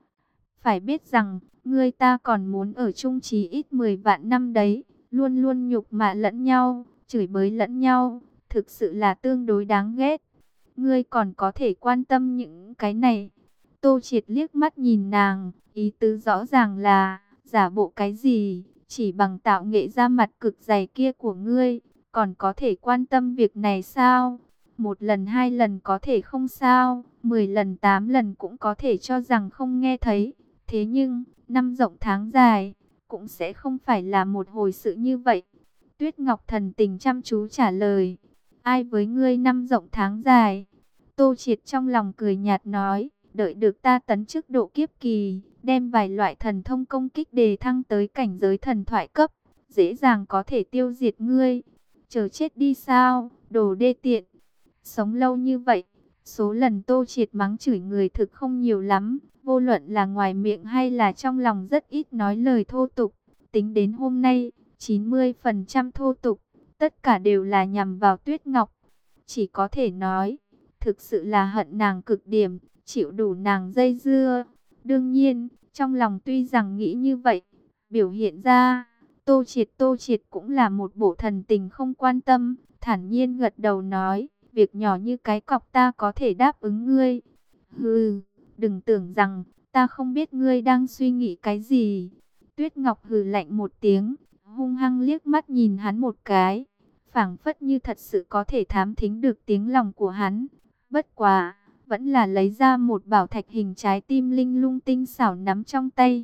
Phải biết rằng, ngươi ta còn muốn ở chung chí ít mười vạn năm đấy, luôn luôn nhục mạ lẫn nhau, chửi bới lẫn nhau, thực sự là tương đối đáng ghét. Ngươi còn có thể quan tâm những cái này. Tô Triệt liếc mắt nhìn nàng, ý tứ rõ ràng là, giả bộ cái gì, chỉ bằng tạo nghệ ra mặt cực dày kia của ngươi, còn có thể quan tâm việc này sao? Một lần hai lần có thể không sao, mười lần tám lần cũng có thể cho rằng không nghe thấy. Thế nhưng, năm rộng tháng dài, cũng sẽ không phải là một hồi sự như vậy. Tuyết Ngọc thần tình chăm chú trả lời, ai với ngươi năm rộng tháng dài? Tô Triệt trong lòng cười nhạt nói, đợi được ta tấn chức độ kiếp kỳ, đem vài loại thần thông công kích đề thăng tới cảnh giới thần thoại cấp, dễ dàng có thể tiêu diệt ngươi. Chờ chết đi sao, đồ đê tiện. Sống lâu như vậy, số lần Tô Triệt mắng chửi người thực không nhiều lắm, vô luận là ngoài miệng hay là trong lòng rất ít nói lời thô tục. Tính đến hôm nay, chín mươi phần trăm thô tục, tất cả đều là nhằm vào Tuyết Ngọc. Chỉ có thể nói, thực sự là hận nàng cực điểm, chịu đủ nàng dây dưa. Đương nhiên, trong lòng tuy rằng nghĩ như vậy, biểu hiện ra, Tô Triệt Tô Triệt cũng là một bộ thần tình không quan tâm, thản nhiên gật đầu nói, việc nhỏ như cái cọc ta có thể đáp ứng ngươi. Hừ, đừng tưởng rằng, ta không biết ngươi đang suy nghĩ cái gì. Tuyết Ngọc hừ lạnh một tiếng, hung hăng liếc mắt nhìn hắn một cái, phảng phất như thật sự có thể thám thính được tiếng lòng của hắn. Bất quá, vẫn là lấy ra một bảo thạch hình trái tim linh lung tinh xảo nắm trong tay.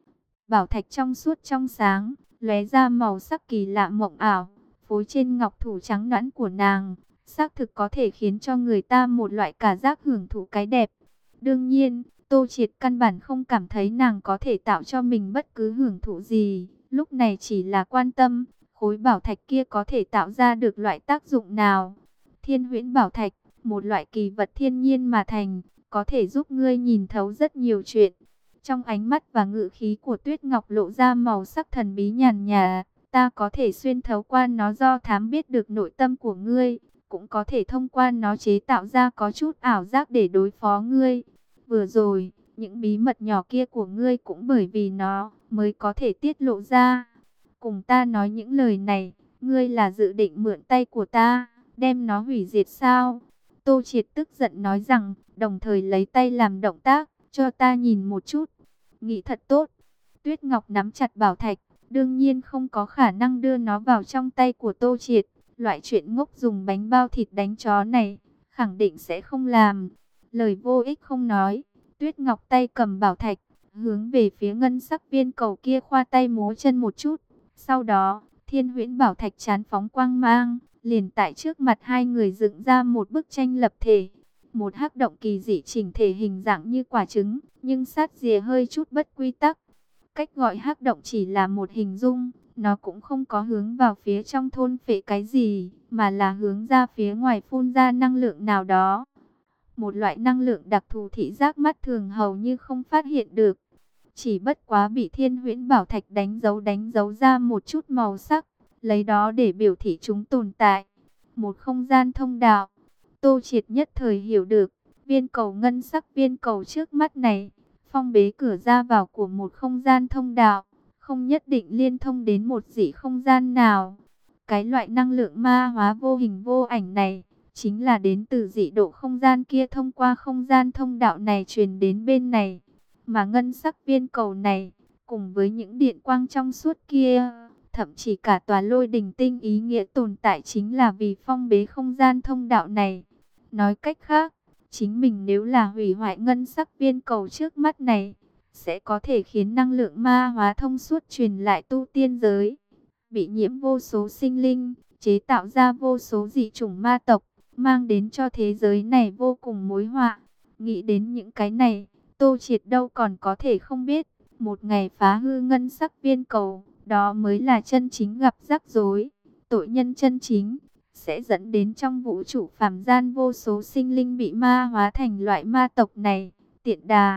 Bảo thạch trong suốt trong sáng, lóe ra màu sắc kỳ lạ mộng ảo, phối trên ngọc thủ trắng nõn của nàng, xác thực có thể khiến cho người ta một loại cảm giác hưởng thụ cái đẹp. Đương nhiên, Tô Triệt căn bản không cảm thấy nàng có thể tạo cho mình bất cứ hưởng thụ gì, lúc này chỉ là quan tâm, khối bảo thạch kia có thể tạo ra được loại tác dụng nào. Thiên Huyễn Bảo Thạch, một loại kỳ vật thiên nhiên mà thành, có thể giúp ngươi nhìn thấu rất nhiều chuyện. Trong ánh mắt và ngữ khí của Tuyết Ngọc lộ ra màu sắc thần bí nhàn nhạt, ta có thể xuyên thấu qua nó do thám biết được nội tâm của ngươi, cũng có thể thông qua nó chế tạo ra có chút ảo giác để đối phó ngươi. Vừa rồi, những bí mật nhỏ kia của ngươi cũng bởi vì nó mới có thể tiết lộ ra. Cùng ta nói những lời này, ngươi là dự định mượn tay của ta, đem nó hủy diệt sao? Tô Triệt tức giận nói rằng, đồng thời lấy tay làm động tác, cho ta nhìn một chút. Nghĩ thật tốt. Tuyết Ngọc nắm chặt bảo thạch, đương nhiên không có khả năng đưa nó vào trong tay của Tô Triệt. Loại chuyện ngốc dùng bánh bao thịt đánh chó này, khẳng định sẽ không làm. Lời vô ích không nói, Tuyết Ngọc tay cầm bảo thạch, hướng về phía ngân sắc viên cầu kia khoa tay múa chân một chút. Sau đó, Thiên Huyễn Bảo Thạch chán phóng quang mang, liền tại trước mặt hai người dựng ra một bức tranh lập thể. Một hắc động kỳ dị chỉnh thể hình dạng như quả trứng, nhưng sát rìa hơi chút bất quy tắc. Cách gọi hắc động chỉ là một hình dung, nó cũng không có hướng vào phía trong thôn phệ cái gì, mà là hướng ra phía ngoài phun ra năng lượng nào đó. Một loại năng lượng đặc thù thị giác mắt thường hầu như không phát hiện được. Chỉ bất quá bị Thiên Huyễn Bảo Thạch đánh dấu đánh dấu ra một chút màu sắc, lấy đó để biểu thị chúng tồn tại. Một không gian thông đạo. Tô Triệt nhất thời hiểu được, viên cầu ngân sắc viên cầu trước mắt này, phong bế cửa ra vào của một không gian thông đạo, không nhất định liên thông đến một dị không gian nào. Cái loại năng lượng ma hóa vô hình vô ảnh này, chính là đến từ dị độ không gian kia thông qua không gian thông đạo này truyền đến bên này. Mà ngân sắc viên cầu này, cùng với những điện quang trong suốt kia, thậm chí cả tòa lôi đình tinh ý nghĩa tồn tại chính là vì phong bế không gian thông đạo này. Nói cách khác, chính mình nếu là hủy hoại ngân sắc viên cầu trước mắt này, sẽ có thể khiến năng lượng ma hóa thông suốt truyền lại tu tiên giới, bị nhiễm vô số sinh linh, chế tạo ra vô số dị chủng ma tộc, mang đến cho thế giới này vô cùng mối họa. Nghĩ đến những cái này, Tô Triệt đâu còn có thể không biết, một ngày phá hư ngân sắc viên cầu, đó mới là chân chính gặp rắc rối, tội nhân chân chính, sẽ dẫn đến trong vũ trụ phàm gian vô số sinh linh bị ma hóa thành loại ma tộc này. Tiện đà,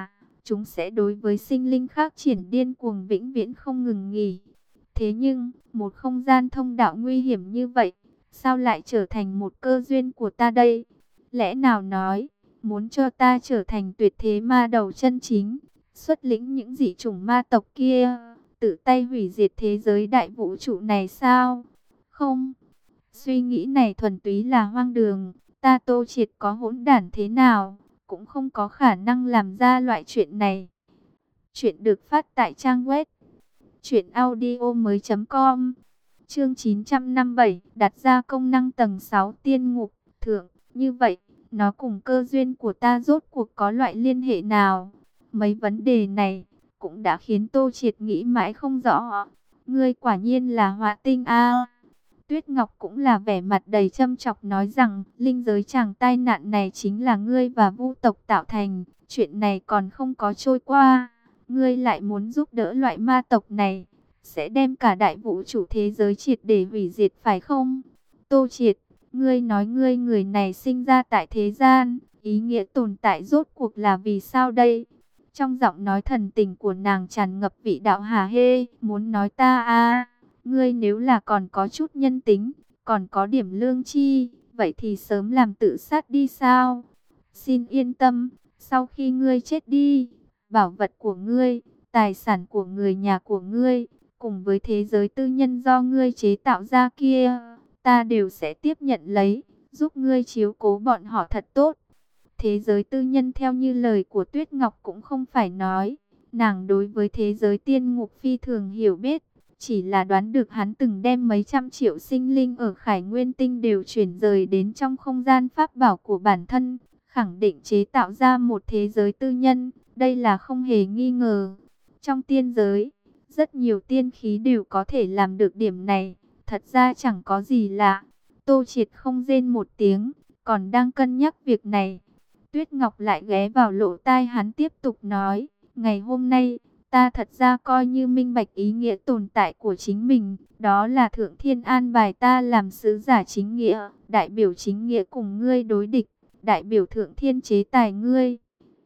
chúng sẽ đối với sinh linh khác triển điên cuồng vĩnh viễn không ngừng nghỉ. Thế nhưng, một không gian thông đạo nguy hiểm như vậy, sao lại trở thành một cơ duyên của ta đây? Lẽ nào nói, muốn cho ta trở thành tuyệt thế ma đầu chân chính, xuất lĩnh những dị chủng ma tộc kia, tự tay hủy diệt thế giới đại vũ trụ này sao? Không, suy nghĩ này thuần túy là hoang đường. Ta Tô Triệt có hỗn đản thế nào, cũng không có khả năng làm ra loại chuyện này. Chuyện được phát tại trang web truyện audio mới chấm com. Chương chín trăm năm mươi bảy, đặt ra công năng tầng sáu tiên ngục thượng. Như vậy, nó cùng cơ duyên của ta rốt cuộc có loại liên hệ nào? Mấy vấn đề này cũng đã khiến Tô Triệt nghĩ mãi không rõ. Ngươi quả nhiên là họa tinh a. Tuyết Ngọc cũng là vẻ mặt đầy châm chọc nói rằng, linh giới chàng tai nạn này chính là ngươi và Vu tộc tạo thành, chuyện này còn không có trôi qua, ngươi lại muốn giúp đỡ loại ma tộc này, sẽ đem cả đại vũ trụ thế giới triệt để hủy diệt phải không? Tô Triệt, ngươi nói ngươi người này sinh ra tại thế gian, ý nghĩa tồn tại rốt cuộc là vì sao đây? Trong giọng nói thần tình của nàng tràn ngập vị đạo hả hê, muốn nói ta a. Ngươi nếu là còn có chút nhân tính, còn có điểm lương chi, vậy thì sớm làm tự sát đi sao? Xin yên tâm, sau khi ngươi chết đi, bảo vật của ngươi, tài sản của người nhà của ngươi, cùng với thế giới tư nhân do ngươi chế tạo ra kia, ta đều sẽ tiếp nhận lấy, giúp ngươi chiếu cố bọn họ thật tốt. Thế giới tư nhân theo như lời của Tuyết Ngọc cũng không phải nói, nàng đối với thế giới tiên ngục phi thường hiểu biết. Chỉ là đoán được hắn từng đem mấy trăm triệu sinh linh ở Khải Nguyên Tinh đều chuyển rời đến trong không gian pháp bảo của bản thân, khẳng định chế tạo ra một thế giới tư nhân, đây là không hề nghi ngờ. Trong tiên giới, rất nhiều tiên khí đều có thể làm được điểm này, thật ra chẳng có gì lạ. Tô Triệt không rên một tiếng, còn đang cân nhắc việc này. Tuyết Ngọc lại ghé vào lỗ tai hắn tiếp tục nói, ngày hôm nay, ta thật ra coi như minh bạch ý nghĩa tồn tại của chính mình, đó là Thượng Thiên an bài ta làm sứ giả chính nghĩa, đại biểu chính nghĩa cùng ngươi đối địch, đại biểu Thượng Thiên chế tài ngươi.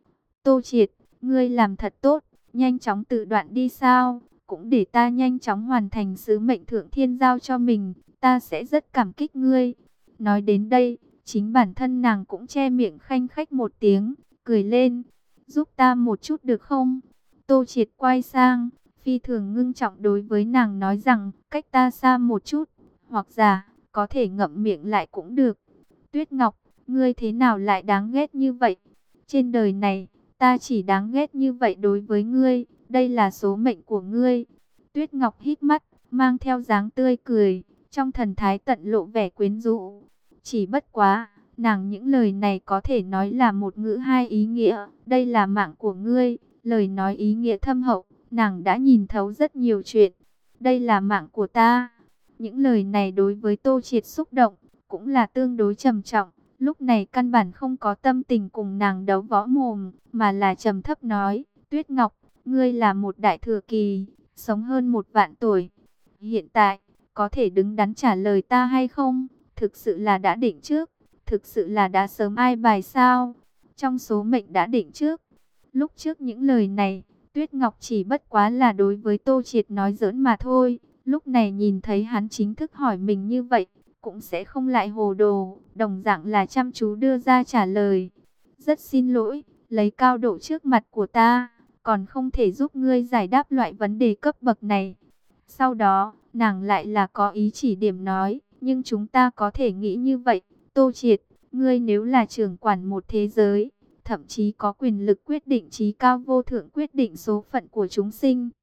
Tô Triệt, ngươi làm thật tốt, nhanh chóng tự đoạn đi sao, cũng để ta nhanh chóng hoàn thành sứ mệnh Thượng Thiên giao cho mình, ta sẽ rất cảm kích ngươi. Nói đến đây, chính bản thân nàng cũng che miệng khanh khách một tiếng, cười lên, giúp ta một chút được không? Tô Triệt quay sang, phi thường ngưng trọng đối với nàng nói rằng, cách ta xa một chút, hoặc giả, có thể ngậm miệng lại cũng được. Tuyết Ngọc, ngươi thế nào lại đáng ghét như vậy? Trên đời này, ta chỉ đáng ghét như vậy đối với ngươi, đây là số mệnh của ngươi. Tuyết Ngọc hít mắt, mang theo dáng tươi cười, trong thần thái tận lộ vẻ quyến rũ. Chỉ bất quá, nàng những lời này có thể nói là một ngữ hai ý nghĩa, đây là mạng của ngươi. Lời nói ý nghĩa thâm hậu, nàng đã nhìn thấu rất nhiều chuyện. Đây là mạng của ta. Những lời này đối với Tô Triệt xúc động, cũng là tương đối trầm trọng. Lúc này căn bản không có tâm tình cùng nàng đấu võ mồm, mà là trầm thấp nói, Tuyết Ngọc, ngươi là một đại thừa kỳ, sống hơn một vạn tuổi. Hiện tại, có thể đứng đắn trả lời ta hay không? Thực sự là đã định trước, thực sự là đã sớm ai bài sao? Trong số mệnh đã định trước. Lúc trước những lời này, Tuyết Ngọc chỉ bất quá là đối với Tô Triệt nói giỡn mà thôi. Lúc này nhìn thấy hắn chính thức hỏi mình như vậy, cũng sẽ không lại hồ đồ, đồng dạng là chăm chú đưa ra trả lời. Rất xin lỗi, lấy cao độ trước mặt của ta, còn không thể giúp ngươi giải đáp loại vấn đề cấp bậc này. Sau đó, nàng lại là có ý chỉ điểm nói, nhưng chúng ta có thể nghĩ như vậy, Tô Triệt, ngươi nếu là trưởng quản một thế giới, thậm chí có quyền lực quyết định chí cao vô thượng quyết định số phận của chúng sinh,